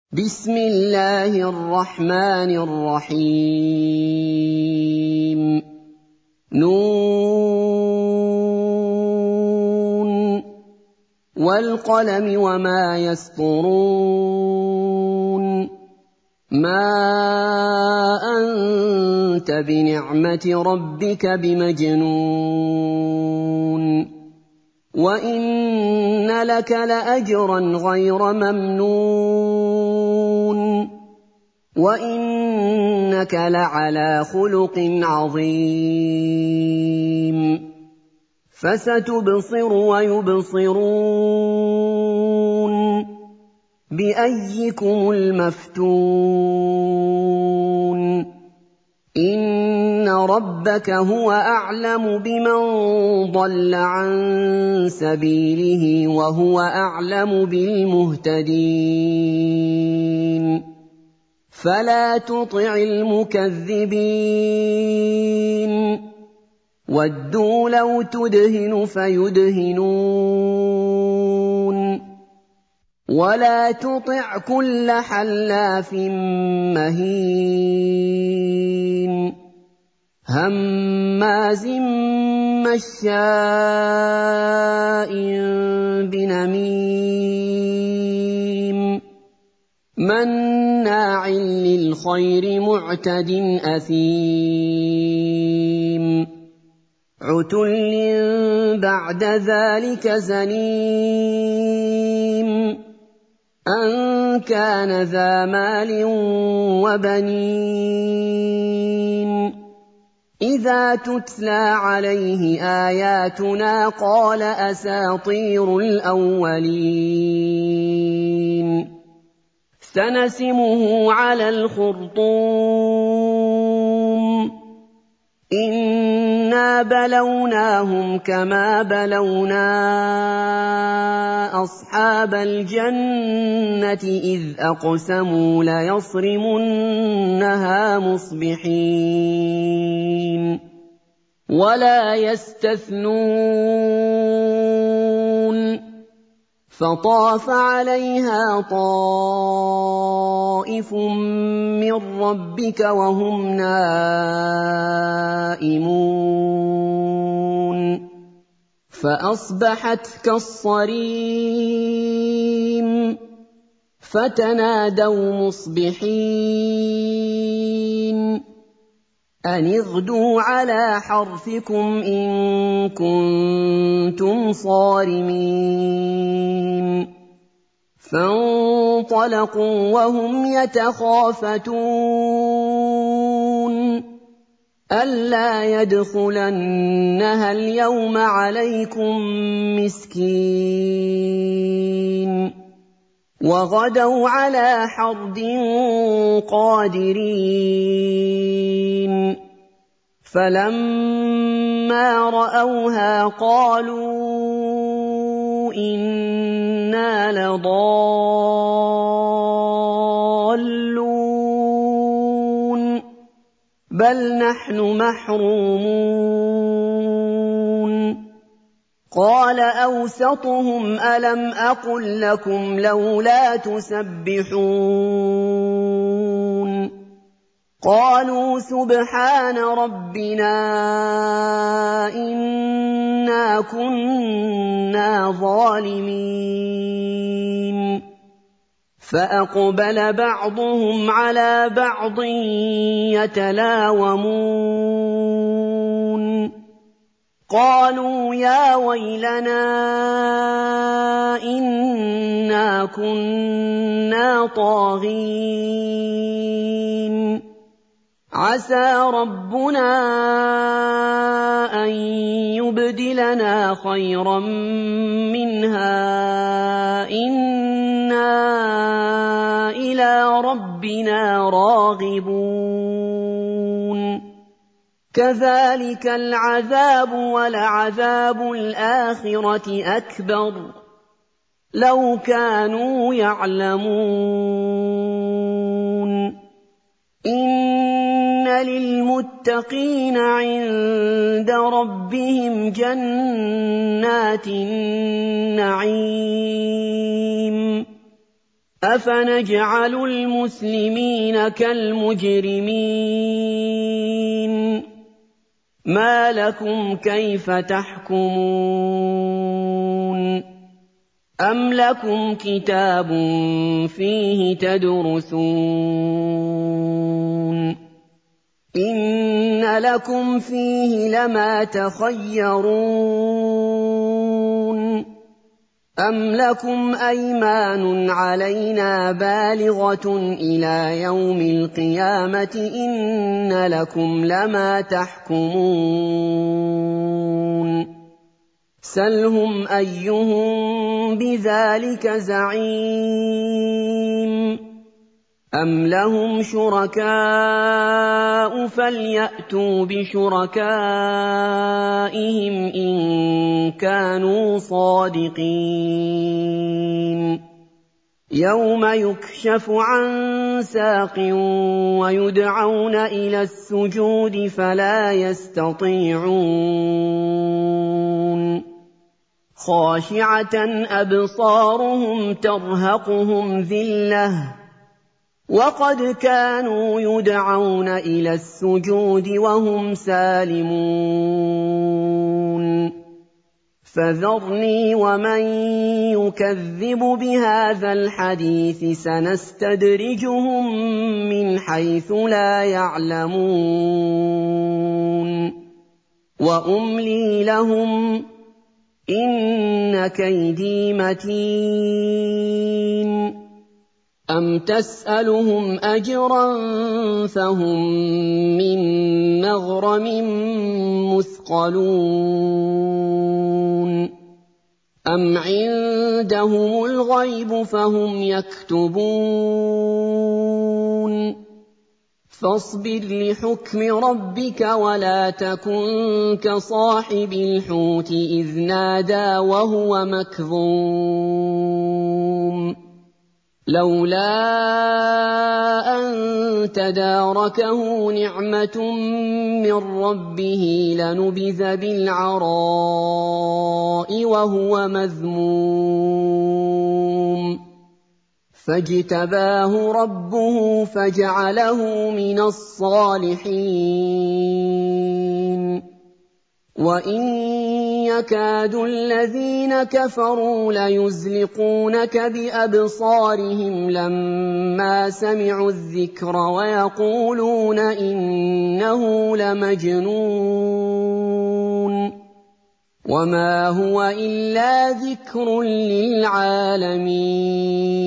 بسم الله الرحمن الرحيم نون والقلم وما يسطرون ما أنت بنعمة ربك بمجنون وإن لك لأجرا غير ممنون وإنك لعلى خلق عظيم فستبصر ويبصرون بأيكم المفتون إن ربك هو أعلم بمن ضل عن سبيله وهو أعلم بالمهتدين فلا تطع المكذبين ودوا لو تدهن فيدهنون ولا تطع كل حلاف مهين هماز مشاء بنميم مناع للخير معتد أثيم عتل بعد ذلك زنيم أن كان ذا مال وبنين إذا تتلى عليه آياتنا قال أساطير الأولين سنسمه على الخرطوم إنا بلوناهم كما بلونا أصحاب الجنة إذ أقسموا ليصرمنها مصبحين ولا يستثنون فطاف عليها طائف من ربك وهم نائمون فأصبحت كالصريم فتنادوا مصبحين أن اغدوا على حرثكم إن كنتم صارمين فانطلقوا وهم يتخافتون ألا يدخلنها اليوم عليكم مسكين وغدوا على حرد قادرين فلما رأوها قالوا إنا لضالون بل نحن محرومون قال أوسطهم ألم أقل لكم لولا تسبحون قالوا سبحان ربنا إنا كنا ظالمين فأقبل بعضهم على بعض يتلاومون قالوا يا ويلنا إنا كنا طاغين عسى ربنا أن يبدلنا خيرا منها إنا إلى ربنا راغبون كذلك العذاب ولعذاب الآخرة أكبر لو كانوا يعلمون إن للمتقين عند ربهم جنات النعيم أَفَنَجْعَلُ الْمُسْلِمِينَ كَالْمُجْرِمِينَ مَا لَكُمْ كَيْفَ تَحْكُمُونَ أَمْ لَكُمْ كِتَابٌ فِيهِ تَدْرُسُونَ إِنَّ لَكُمْ فِيهِ لَمَا تَخَيَّرُونَ أَمْ لَكُمْ أَيْمَانٌ عَلَيْنَا بَالِغَةٌ إِلَىٰ يَوْمِ الْقِيَامَةِ إِنَّ لَكُمْ لَمَا تَحْكُمُونَ سَلْهُمْ أَيُّهُم بِذَٰلِكَ زَعِيمٌ أَمْ لَهُمْ شُرَكَاءُ فَلْيَأْتُوا بِشُرَكَائِهِمْ إِن كَانُوا صَادِقِينَ يَوْمَ يُكْشَفُ عَن سَاقٍ وَيُدْعَوْنَ إِلَى السُّجُودِ فَلَا يَسْتَطِيعُونَ خَاشِعَةً أَبْصَارُهُمْ تَرْهَقُهُمْ ذِلَّةٌ وَقَدْ كَانُوا يُدْعَوْنَ إِلَى السُّجُودِ وَهُمْ سَالِمُونَ فَذَرْنِي وَمَن يُكَذِّبُ بِهَٰذَا الْحَدِيثِ سَنَسْتَدْرِجُهُم مِّنْ حَيْثُ لَا يَعْلَمُونَ وَأُمْلِي لَهُمْ إِنَّ كَيْدِي مَتِينٌ أَمْ تَسْأَلُهُمْ أَجْرًا فَهُم مِّن مَّغْرَمٍ مُّثْقَلُونَ أَمْ عِندَهُمُ الْغَيْبُ فَهُمْ يَكْتُبُونَ فَاصْبِرْ لِحُكْمِ رَبِّكَ وَلَا تَكُن كَصَاحِبِ الْحُوتِ إِذْ نَادَىٰ وَهُوَ مَكْظُومٌ لَّوْلَا أَن تَدَارَكَهُ نِعْمَةٌ مِّن رَّبِّهِ لَنُبِذَ بِالْعَرَاءِ وَهُوَ مَذْمُومٌ فَاجْتَبَاهُ رَبُّهُ فَجَعَلَهُ مِنَ الصَّالِحِينَ وَإِن يَكَادُ الَّذِينَ كَفَرُوا لَيُزْلِقُونَكَ بِأَبْصَارِهِمْ لَمَّا سَمِعُوا الذِّكْرَ وَيَقُولُونَ إِنَّهُ لَمَجْنُونٌ وَمَا هُوَ إِلَّا ذِكْرٌ لِّلْعَالَمِينَ